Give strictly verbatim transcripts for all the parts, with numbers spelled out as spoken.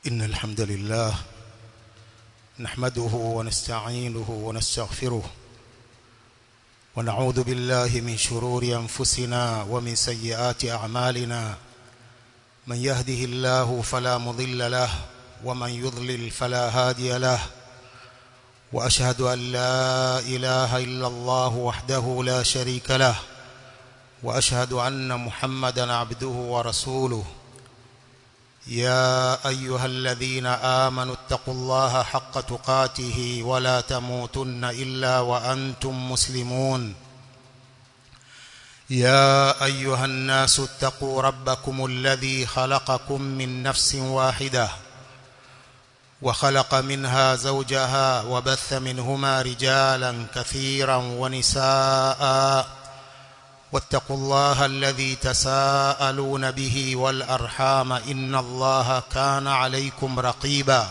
إن الحمد لله نحمده ونستعينه ونستغفره ونعوذ بالله من شرور أنفسنا ومن سيئات أعمالنا من يهده الله فلا مضل له ومن يضلل فلا هادي له وأشهد أن لا إله إلا الله وحده لا شريك له وأشهد أن محمدا عبده ورسوله يا أيها الذين آمنوا اتقوا الله حق تقاته ولا تموتن إلا وأنتم مسلمون يا أيها الناس اتقوا ربكم الذي خلقكم من نفس واحدة وخلق منها زوجها وبث منهما رجالا كثيرا ونساء واتقوا الله الذي تساءلون به والأرحام إن الله كان عليكم رقيبا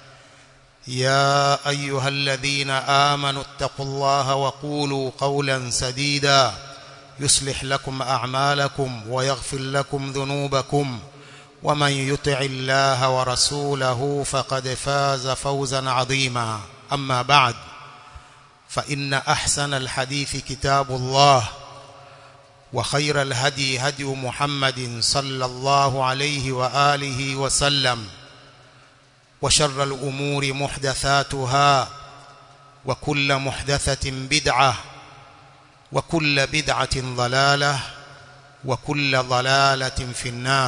يا أيها الذين آمنوا اتقوا الله وقولوا قولا سديدا يصلح لكم أعمالكم ويغفر لكم ذنوبكم ومن يطع الله ورسوله فقد فاز فوزا عظيما أما بعد فإن أحسن الحديث كتاب الله وخير الهدي هدي محمد صلى الله عليه وآله وسلم وشر الأمور محدثاتها وكل محدثة بدعة وكل بدعة ضلالة وكل ضلالة في النار.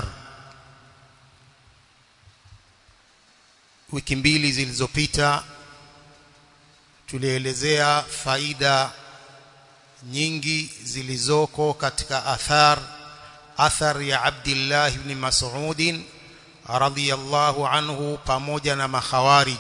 wiki mbili zilizopita tulielezea faida nyingi zilizoko katika athar athar ya Abdullah ibn Mas'ud radhiyallahu anhu pamoja na makhawarij.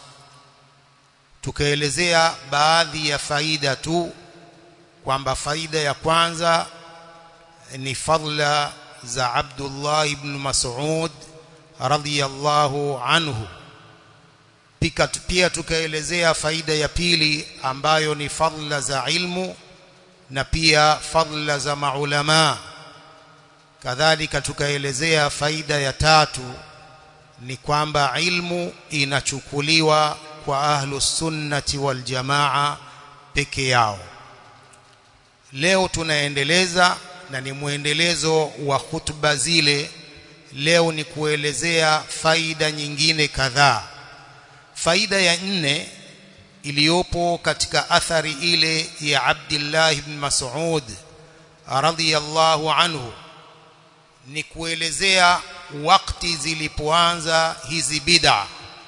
Tukaelezea baadhi ya faida tu, kwamba faida ya kwanza ni fadla za Abdullah ibn Mas'ud radhiyallahu anhu. Pia tukaelezea faida ya pili ambayo ni fadla za ilmu na pia fadla za maulama. Kadhalika tukaelezea faida ya tatu ni kwamba ilmu inachukuliwa kwa ahlus sunnati wal jamaa peke yao. Leo tunaendeleza, na ni muendelezo wa hutuba zile. Leo ni kuelezea faida nyingine kadhaa. Faida ya nne iliyopo katika athari ile ya Abdullah ibn Mas'ud radhiyallahu anhu ni kuelezea wakati zilipoanza hizi bid'a,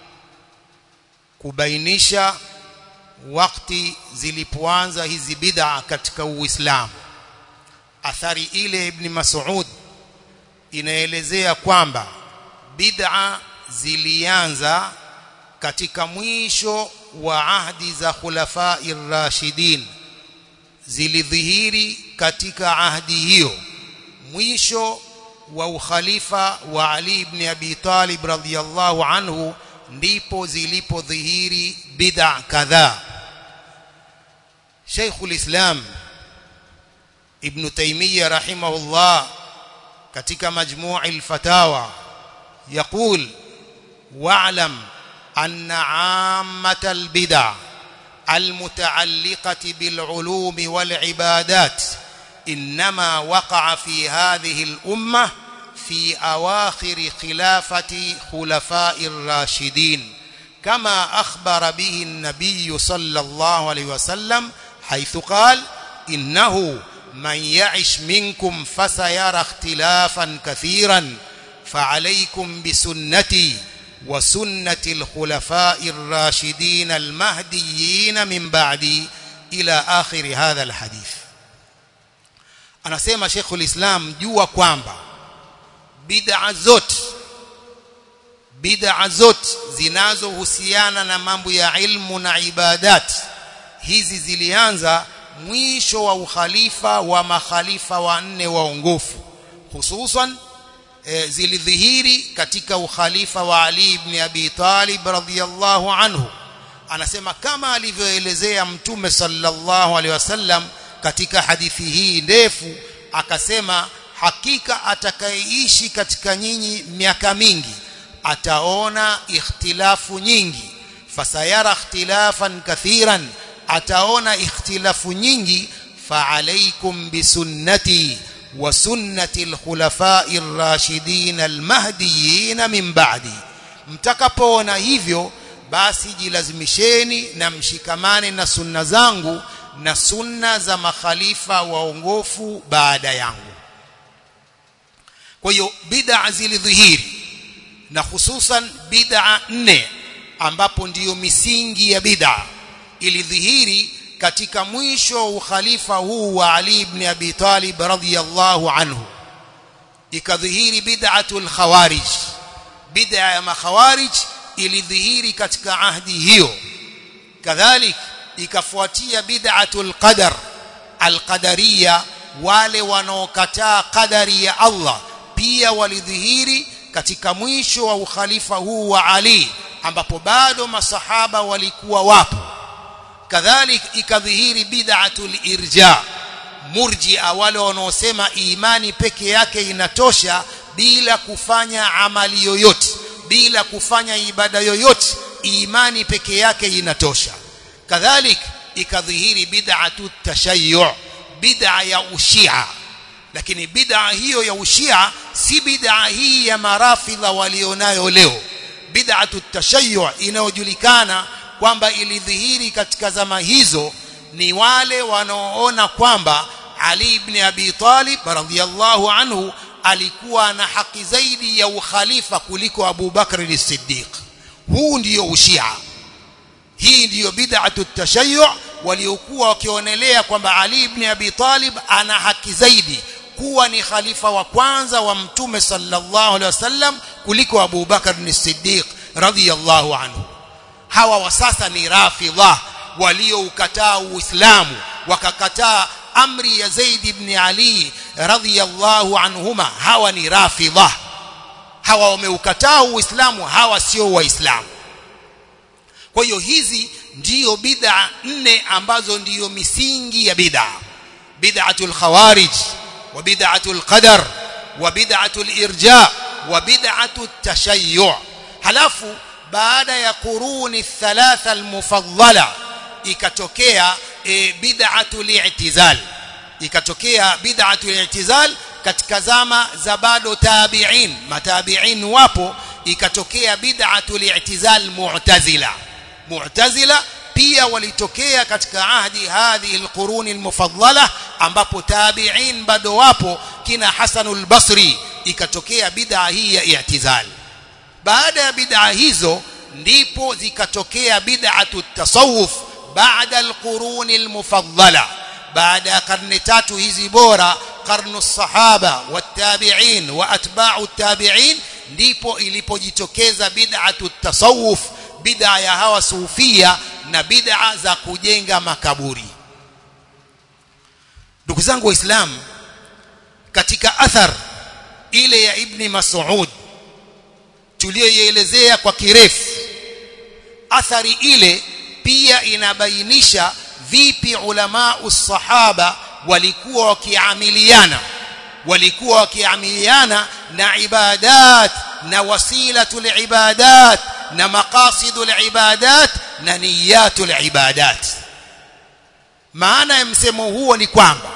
kubainisha wakati zilipoanza hizi bid'a katika Uislamu. Athari ile ibn Mas'ud inaelezea kwamba bid'a zilianza katika mwisho wa ahdi za khulafai rashidin, zilidhihiri katika ahdi hiyo, mwisho wa ukhalifa wa Ali ibn Abi Talib radhiyallahu anhu, ndipo zilipodhihiri bid'a kadhaa. Sheikhul Islam Ibn Taymiyyah rahimahullah katika Majmu'il Fatawa يقول واعلم أن عامة البدع المتعلقة بالعلوم والعبادات إنما وقع في هذه الأمة في أواخر خلافة خلفاء الراشدين، كما أخبر به النبي صلى الله عليه وسلم حيث قال إنه من يعش منكم فسيرى اختلافا كثيرا فعليكم بسنتي وسنة الخلفاء الراشدين المهديين من بعدي إلى آخر هذا الحديث. Anasema Sheikhul Islam, jua kwamba bid'a zote bid'a zote zinazohusiana na mambo ya ilmu na ibadat, hizi zilianza mwisho wa ukhalifa wa makhalifa wanne waongofu, hususan E, zilidhihiri katika ukhalifa wa Ali ibn Abi Talib radhiyallahu anhu. Anasema kama alivyoelezea Mtume sallallahu alaihi wasallam katika hadithi hii ndefu, akasema hakika atakayeishi katika nyinyi miaka mingi ataona ikhtilafu nyingi. Fasayara ikhtilafan kathiran, ataona ikhtilafu nyingi. Fa'alaykum bisunnati wa sunnati al-khulafa'i ar-rashidin al-mahdiyyin min ba'di. Mtakapoona hivyo, basi jilazimisheni na mshikamane na sunna zangu na sunna za makhalifa waongofu baada yangu. Kwa hiyo bid'a zilidhihiri, na hususan bid'a nne ambapo ndiyo misingi ya bid'a ilidhihiri katika mwisho wa ukhalifa huu wa Ali ibn Abi Talib radhiyallahu anhu. Ikadhihiri bid'atul khawarij. Bid'a ya makhawarij ilidhihiri katika ahdi hiyo. Kadhalik ikafuatia bid'atul qadar, al-qadariyya, wale wanaokataa qadari ya Allah pia walidhihiri katika mwisho wa ukhalifa huu wa Ali, ambapo bado masahaba walikuwa wapo. Kadhalik ikadhihiri bid'atul irja, murji'a, wale wanaosema imani peke yake inatosha bila kufanya amali yoyote, bila kufanya ibada yoyote, imani peke yake inatosha. Kadhalik ikadhihiri bid'atut tashayyu', bid'a ya ushia. Lakini bid'a hiyo ya ushia si bid'a hii ya marafidha walionayo leo. Bid'atut tashayyu' inayojulikana kwamba ilidhihiri katika zama hizo ni wale wanaoona kwamba Ali ibn Abi Talib radhiyallahu anhu alikuwa na haki zaidi ya ukhalifa kuliko Abu Bakr as-Siddiq. Huu ndiyo ushia. Hii ndiyo bid'atut tashayyu' waliokuwa wakionelea kwamba Ali ibn Abi Talib ana haki zaidi kuwa ni khalifa wa kwanza wa Mtume sallallahu alaihi wasallam kuliko Abu Bakr as-Siddiq radhiyallahu anhu. Hawa wa sasa ni rafidha walioukataa Uislamu, wakakataa amri ya Zaid ibn Ali radhiyallahu anhuma. Hawa ni rafidha, hawa wameukataa Uislamu, hawa sio waislamu. Kwa hiyo hizi ndiyo bid'a nne ambazo ndiyo misingi ya bid'a: bid'atul khawarij, wa bid'atul qadar, wa bid'atul irja, wa bid'atut tashayyu'. Halafu baada ya quruni thalatha al-mufaddala ikatokea e, bid'atul i'tizal. Ikatokea bid'atul i'tizal katika zama za bado tabi'in, matabi'in wapo. Ikatokea bid'atul i'tizal mu'tazila. Mu'tazila pia walitokea katika ahdi hadhihi al-quruni al-mufaddala, ambapo tabi'in bado wapo, kina Hasanul Basri. Ikatokea bid'a hii ya i'tizal. Baada ya bid'a hizo ndipo zikatokea bid'atut tasawuf baada al-quruni al-mufaddala. Baada ya karne tatu hizi bora, karnu sahaba wat-tabi'in wa atba'u tabi'in, ndipo ilipojitokeza bid'atut tasawuf, bid'a ya hawa sufia na bid'a za kujenga makaburi. Ndugu zangu Waislamu, katika athar ile ya Ibn Mas'ud tuliyoielezea kwa kirefu, athari ile pia inabainisha vipi ulama usahaba walikuwa wakiamiliana walikuwa wakiamiliana na ibadat na wasilatul ibadat na maqasidul ibadat na niyatul ibadat. Maana ya msemo huo ni kwamba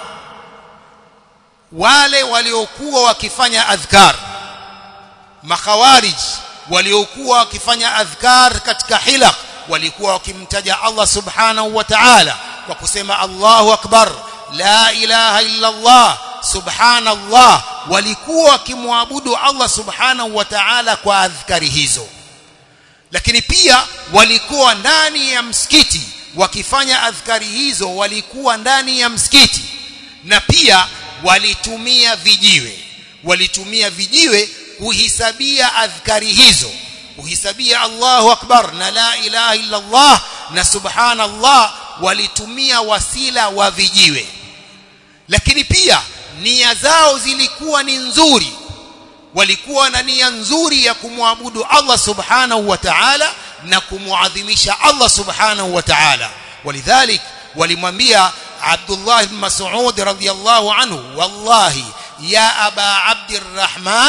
wale waliokuwa wakifanya adhkar, makhawarij waliokuwa wakifanya adhkar katika hilaq, walikuwa wakimtaja Allah subhanahu wa ta'ala kwa kusema Allahu akbar, la ilaha illa Allah, subhanallah. Walikuwa wakimwabudu Allah subhanahu wa ta'ala kwa adhkari hizo. Lakini pia walikuwa ndani ya msikiti wakifanya adhkari hizo, walikuwa ndani ya msikiti. Na pia walitumia vijiwe, walitumia vijiwe kuhisabia adhkari hizo, kuhisabia Allahu akbar na la ilaha illa Allah na subhanallah. Walitumia wasila wa vijiwe. Lakini pia nia zao zilikuwa ni nzuri, walikuwa na nia nzuri ya kumwabudu Allah subhanahu wa ta'ala na kumuadhimisha Allah subhanahu wa ta'ala. Walidhalik walimwambia Abdullah ibn Mas'ud radhiyallahu anhu, wallahi ya aba Abdirrahman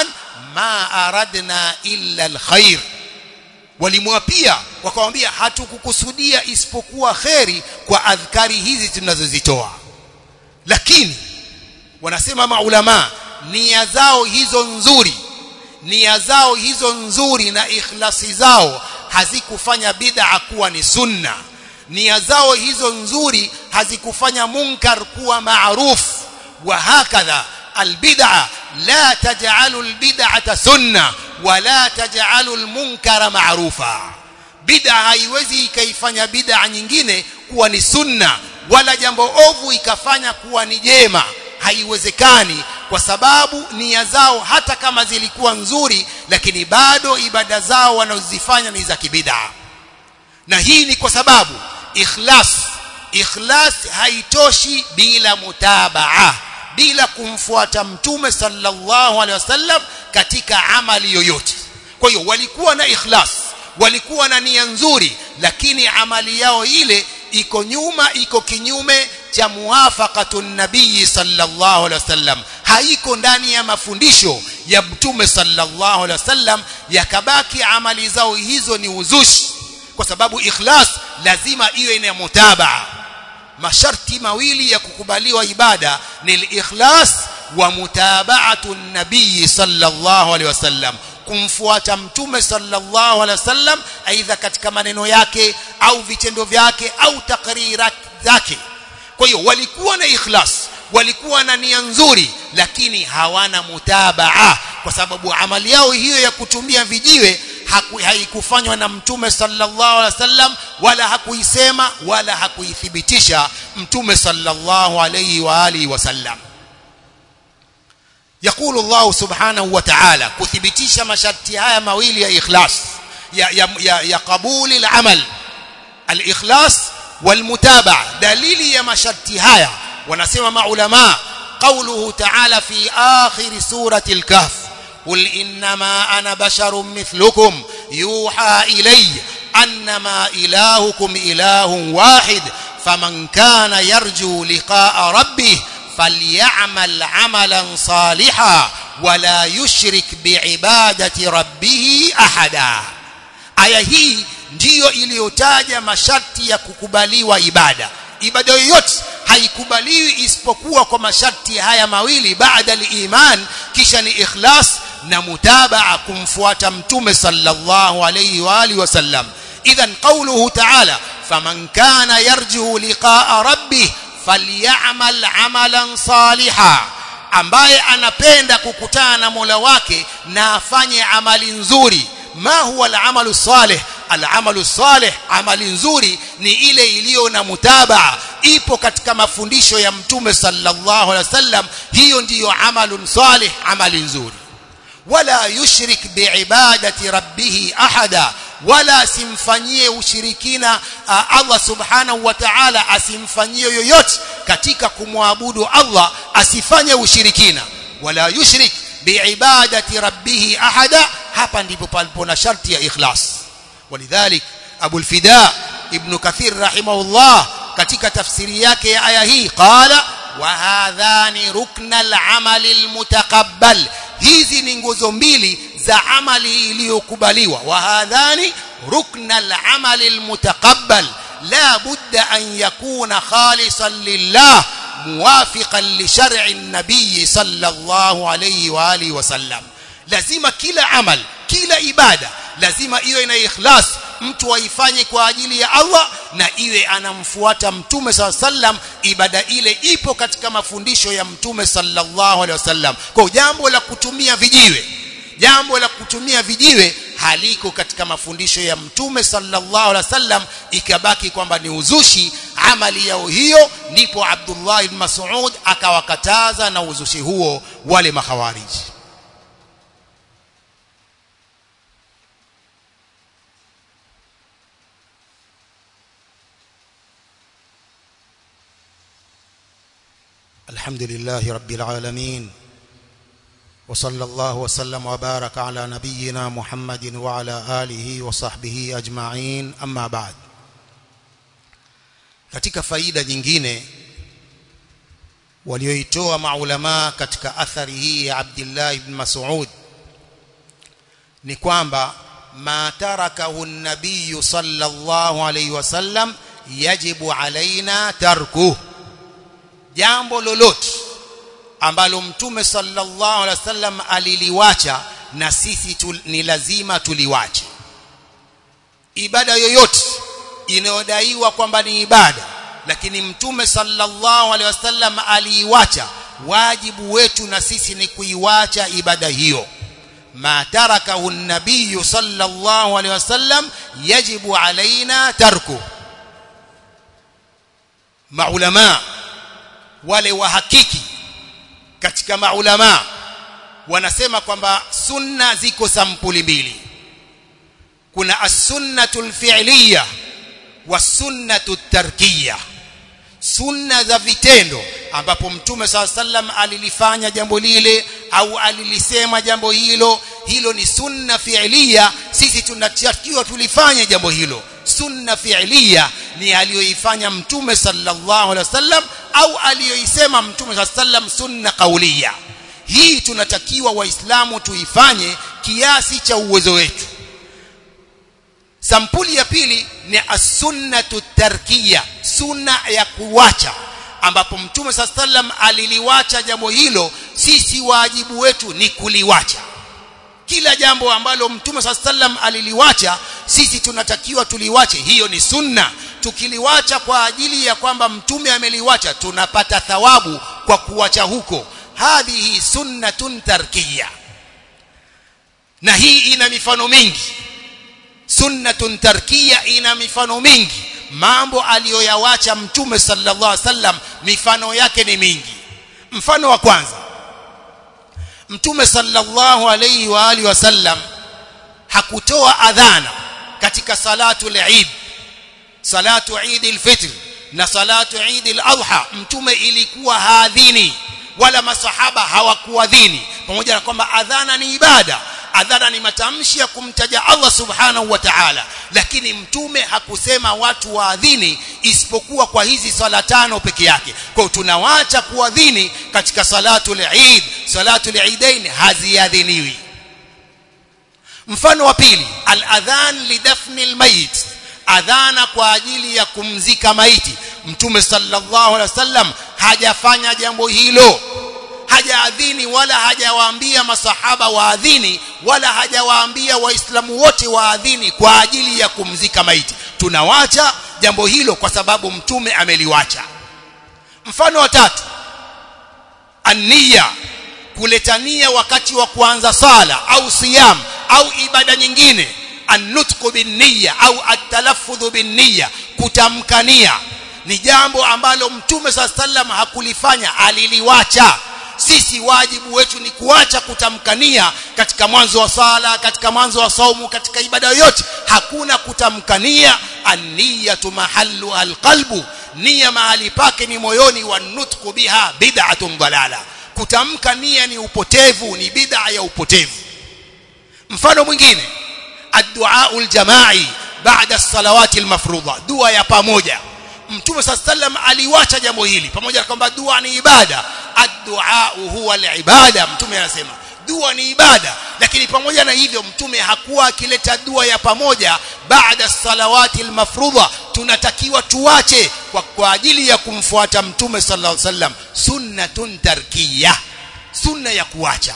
ma aradna illa alkhair, walimwapia wakamwambia hatukukusudia isipokuwa khairi kwa adhkari hizi tunazozitoa. Lakini wanasema maulama nia zao hizo nzuri, nia zao hizo nzuri na ikhlasi zao hazikufanya bid'a kuwa ni sunna. Nia zao hizo nzuri hazikufanya munkar kuwa maarufu. Wa hakadha albid'a la taj'alu albid'ata sunna wa la taj'alu almunkara ma'rufa. Bid'a haiwezi ikaifanya bid'a nyingine kuwa ni sunna, wala jambo ovu ikafanya kuwa ni jema. Haiwezekani, kwa sababu nia zao hata kama zilikuwa nzuri, lakini bado ibada zao wanazozifanya ni za kibid'a. Na hii ni kwa sababu ikhlas ikhlas haitoshi bila mutabaa, bila kumfuata mtume sallallahu alaihi wasallam katika amali yoyote. Kwa hiyo walikuwa na ikhlas, walikuwa na nia nzuri, lakini amali yao ile iko nyuma, iko kinyume cha muwafaqatun nabii sallallahu alaihi wasallam, haiko ndani ya mafundisho ya mtume sallallahu alaihi wasallam, yakabaki amali zao hizo ni uzushi. Kwa sababu ikhlas lazima iwe ina mutabaa. Masharti mawili ya kukubaliwa ibada ni ikhlas wa mutaba'atu nabii sallallahu alaihi wasallam, kumfuata mtume sallallahu alaihi wasallam aidha katika maneno yake au vitendo vyake au takrirat zake. Kwa hiyo walikuwa na ikhlas, walikuwa na nia nzuri, lakini hawana mutabaa, kwa sababu amali yao hiyo ya kutumia vijiwe haikufanywa na mtume sallallahu alaihi wasallam, wala hakuisema wala hakuithibitisha mtume sallallahu alaihi wa alihi wasallam. يقول الله سبحانه وتعالى kuthibitisha masharti haya mawili ya ikhlas ya ya, ya, ya qabuli al-amal, al-ikhlas wal-mutabaa. Dalili ya masharti haya wanasema maulama qawluhu ta'ala fi akhir surati al-kahf, قل إنما أنا بشر مثلكم يوحى إلي أنما إلهكم إله واحد فمن كان يرجو لقاء ربه فليعمل عملا صالحا ولا يشرك بعبادة ربه أحدا. aya hii ndiyo iliyotaja masharti ya kukubaliwa ibada. Ibada yoyote haikubaliwi isipokuwa kwa masharti haya mawili baada al-iman, kisha ni ikhlas na mutabaa, kumfuata mtume sallallahu alayhi wa alihi wasallam. Idhan qawluhu ta'ala faman kana yarju liqa'a rabbih falyamal amalan salihan, ambaye anapenda kukutana na Mola wake na afanye amali nzuri. Ma huwa al-amalu salih? Al-amalu salih, amali nzuri ni ile iliyo na mutabaa, ipo katika mafundisho ya mtume sallallahu alaihi wasallam. Hiyo ndiyo amalun salih, amali nzuri. Wala yushrik biibadati rabbih ahada, wala simfanyie ushirikina Allah subhanahu wa ta'ala, asimfanyie yoyote katika kumwabudu Allah, asifanye ushirikina. Wala yushrik biibadati rabbih ahada, hapa ndipo palipo na sharti ya ikhlas. Walidhalik Abu al-Fida Ibn Kathir rahimahullah katika tafsiri yake ya aya hii qala wa hadhani rukna al-amali al-mutaqabbal, hizi ni nguzo mbili za amali iliyokubaliwa. Wa hadhani rukna al-amali al-mutaqabbal la budda an yakuna khalisan lillah muwafiqan li shar'i an-nabiy sallallahu alayhi wa alihi wasallam. Lazima kila amal, kila ibada lazima iwe na ikhlas, mtu aifanye kwa ajili ya Allah na iwe anamfuata mtume sallallahu alaihi wasallam. Ibada ile ipo katika mafundisho ya mtume sallallahu alaihi wasallam. Kwa jambo la kutumia vijiwe, jambo la kutumia vijiwe haliko katika mafundisho ya mtume sallallahu alaihi wasallam, ikabaki kwamba ni uzushi amali yao hiyo, ndipo Abdullah ibn Mas'ud akawakataza na uzushi huo wale makhawariji. الحمد لله رب العالمين وصلى الله وسلم وبارك على نبينا محمد وعلى آله وصحبه أجمعين. أما بعد, katika faida nyingine walioitoa maulama katika athari hii ya Abdullah ibn Mas'ud ni kwamba ma tarakahu an-nabiy sallallahu alayhi wasallam yajibu alaina tarkuhu, jambo lolote ambalo mtume sallallahu alaihi wasallam aliliwacha na sisi tu, ni lazima tuliwache. Ibada yoyote inayodaiwa kwamba ni ibada lakini mtume sallallahu alaihi wasallam aliiwacha, wajibu wetu na sisi ni kuiwacha ibada hiyo. ma tarakahu an-nabiy sallallahu alaihi wasallam yajibu alaina tarku. Maulama wale wahakiki katika maulama wanasema kwamba sunna ziko sampuli mbili. Kuna as-sunnatul fi'liyah was-sunnatut tarkiyah. Sunna za vitendo ambapo mtume sallallahu alaihi wasallam alilifanya jambo lile au alilisema jambo hilo, hilo ni sunna fi'liyah, sisi tunatakiwa tulifanye jambo hilo. Sunna fi'liyah ni aliyoifanya mtume sallallahu alaihi wasallam au aliyoisema mtume sallallahu alaihi wasallam sunna qauliyah. Hii tunatakiwa waislamu tuifanye kiasi cha uwezo wetu. Sampuli ya pili ni as-sunnatu tarkiyah, sunna ya kuwacha ambapo mtume sallallahu alaihi wasallam aliliwacha jambo hilo, sisi wajibu wetu ni kuliwacha. Kila jambo ambalo mtume sallallahu alaihi wasallam aliliwacha sisi tunatakiwa tuliwache, hiyo ni sunna. Tukiliwacha kwa ajili ya kwamba mtume ameliwacha tunapata thawabu kwa kuwacha huko. Hadhihi sunnatun tarkiyah, na hii ina mifano mingi. Sunnatun tarkiyah ina mifano mingi, mambo aliyoyawacha mtume sallallahu alaihi wasallam mifano yake ni mingi. Mfano wa kwanza, mtume sallallahu alaihi wa alihi wasallam hakutoa adhana katika salatu al-Eid, salatu Eid al-Fitr na salatu Eid al-Adha. Mtume ilikuwa haadhini wala masahaba hawakuadhini, pamoja na kwamba adhana ni ibada, adhana ni matamshi ya kumtaja Allah subhanahu wa ta'ala, lakini mtume hakusema watu waadhini isipokuwa kwa hizi sala tano peke yake. Kwa tunawacha kuadhini katika salatu al-Eid, salatu al-Eidain haziadhiniwi. Mfano wa pili, al-adhan lidafni al-mayit, adhana kwa ajili ya kumzika maiti. Mtume sallallahu alaihi wasallam hajafanya jambo hilo, hajaadhini wala hajawaambia masahaba waadhini wala hajawaambia waislamu wote waadhini kwa ajili ya kumzika maiti. Tunawacha jambo hilo kwa sababu mtume ameliwacha. Mfano wa tatu, an-niyya, kuleta nia wakati wa kuanza sala au siyam au ibada nyingine. An-nutqu bin-niyya au at-talaffudhu bin-niyya, kutamka nia, ni jambo ambalo mtume sallallahu alaihi wasallam hakulifanya, aliliwacha. Sisi wajibu wetu ni kuacha kutamka nia katika mwanzo wa sala, katika mwanzo wa saumu, katika ibada yoyote. Hakuna kutamka nia. An-niyyatu mahallu al-qalbu, nia mahali pake ni moyoni. Wa nutqu biha bid'atun dalala, kutamka nia ni upotevu, ni bid'a ya upotevu. Mfano mwingine, ad-du'a al-jama'i ba'da as-salawati al-mafruḍa, dua ya pamoja. Mtume sallallahu alaihi wasallam aliwacha jambo hili, pamoja na kwamba dua ni ibada. Ad-du'a huwa al-ibada, mtume anasema dua ni ibada, lakini pamoja na hivyo mtume hakuwa akileta dua ya pamoja baada salawati al-mafruḍa. Tunatakiwa tuache kwa, kwa ajili ya kumfuata mtume sallallahu alaihi wasallam. Sunnatun tarkiyah, sunna ya kuacha.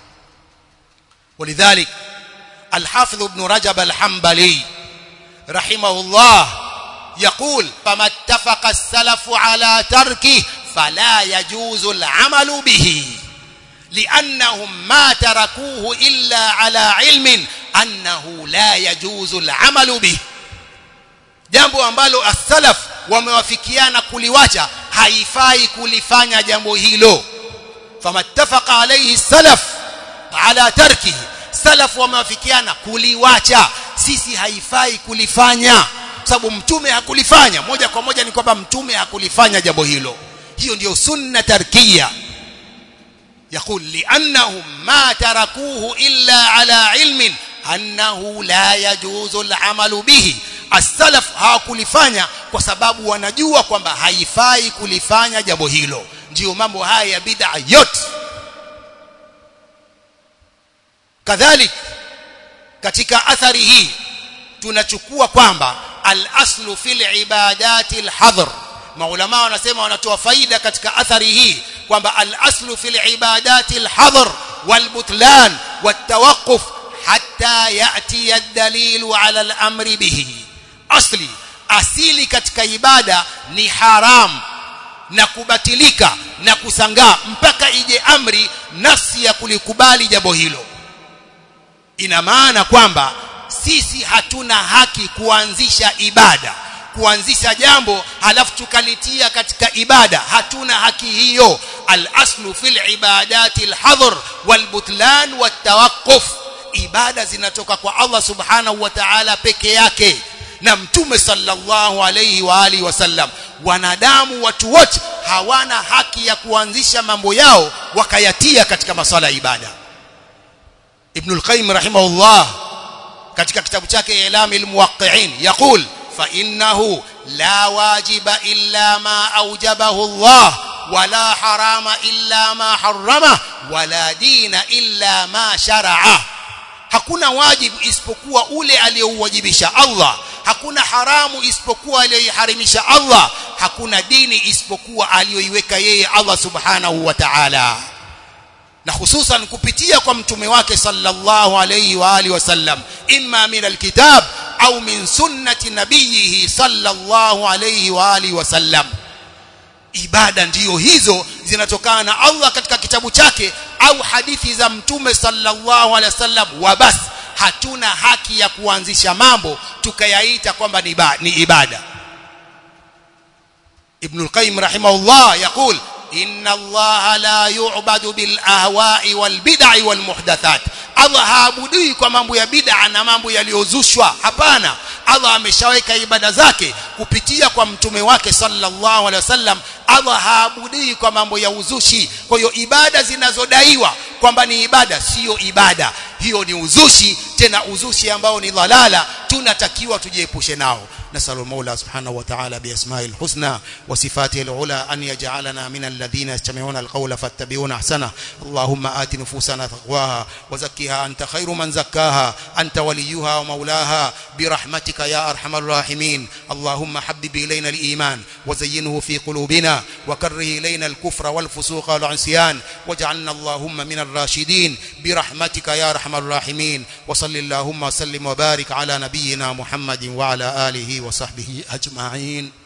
Walidhalik al-Hafidh Ibn Rajab al-Hanbali rahimahullah يقول فما اتفق السلف على تركه فلا يجوز العمل به لأنهم ما تركوه إلا على علم أنه لا يجوز العمل به. jambo ambalo as-salaf wamewafikiana kuliwacha haifai kulifanya jambo hilo. fama ittafaqa alayhi as-salaf ala tarkihi, salaf wamewafikiana kuliwacha, sisi haifai kulifanya sababu mtume hakulifanya. Moja kwa moja ni kwamba mtume hakulifanya jambo hilo. Hiyo ndio sunna tarkiya. Yaqul li annahum ma tarakuhu illa ala ilmin annahu la yajuzu al-amalu bihi. As-salaf hawakulifanya kwa sababu wanajua kwamba haifai kulifanya jambo hilo. Ndio mambo haya ya bid'a yote. Kadhalik katika athari hii tunachukua kwamba al-aslu fil ibadati al-hadr. Maulama wanasema wanatoa faida katika athari hii kwamba al-aslu fil ibadati al-hadr wal-butlan wat-tawaqquf hatta ya'ti ad-dalil 'ala al-amri bihi. Asli asili katika ibada ni haram na kubatilika na kusangaa mpaka ije amri nafsi ya kulikubali jambo hilo. Ina maana kwamba sisi hatuna haki kuanzisha ibada, kuanzisha jambo halafu tukalitia katika ibada. Hatuna haki hiyo. Al-aslu fil ibadati al-hadr wal-butlan wat-tawaqquf. Ibada zinatoka kwa Allah subhanahu wa ta'ala peke yake na mtume sallallahu alayhi wa alihi wasallam. Wanadamu watu wote hawana haki ya kuanzisha mambo yao wakayatia katika masala ya ibada. Ibn al-Qayyim rahimahullah katika kitabu chake Ilamul Muwaqqi'in yaqul fa innahu la wajiba illa ma awjabahu Allah wala harama illa ma harrama wala dina illa ma shar'a. Hakuna wajibu isipokuwa ule aliyouwajibisha Allah, hakuna haramu isipokuwa aliyoiharimisha Allah, hakuna dini isipokuwa aliyoiweka yeye Allah subhanahu wa ta'ala, na hususan kupitia kwa mtume wake sallallahu alayhi wa alihi wasallam, imma min alkitab au min sunnati nabiyhi sallallahu alayhi wa alihi wasallam. Ibada ndiyo hizo zinatokana na Allah katika kitabu chake au hadithi za mtume sallallahu alaihi wasallam, wa bas. Hatuna haki ya kuanzisha mambo tukayaita kwamba ni ibada. Ibn al-Qayyim rahimahullah yaqul inna Allah la yu'badu bil ahwa'i wal bid'i wal muhdathat. Allah haabudui kwa mambo ya bid'a na mambo yaliyozushwa. Hapana, Allah ameshaweka ibada zake kupitia kwa mtume wake sallallahu alaihi wasallam. Allah haabudui kwa mambo ya uzushi. Kwa hiyo ibada zinazodaiwa kwamba ni ibada sio ibada, hiyo ni uzushi, tena uzushi ambao ni dhalala, tunatakiwa tujiepushe nao. نسأل المولى سبحانه وتعالى بأسمائه الحسنى وصفاته العلى أن يجعلنا من الذين يستمعون القول فاتبعون أحسنه. اللهم آت نفوسنا تقواها وزكها أنت خير من زكاها أنت وليها ومولاها برحمتك يا أرحم الراحمين. اللهم حبب إلينا الإيمان وزينه في قلوبنا وكره إلينا الكفر والفسوق والعصيان واجعلنا اللهم من الراشدين برحمتك يا أرحم الراحمين. وصل اللهم وسلم وبارك على نبينا محمد وعلى آله وصحبه أجمعين.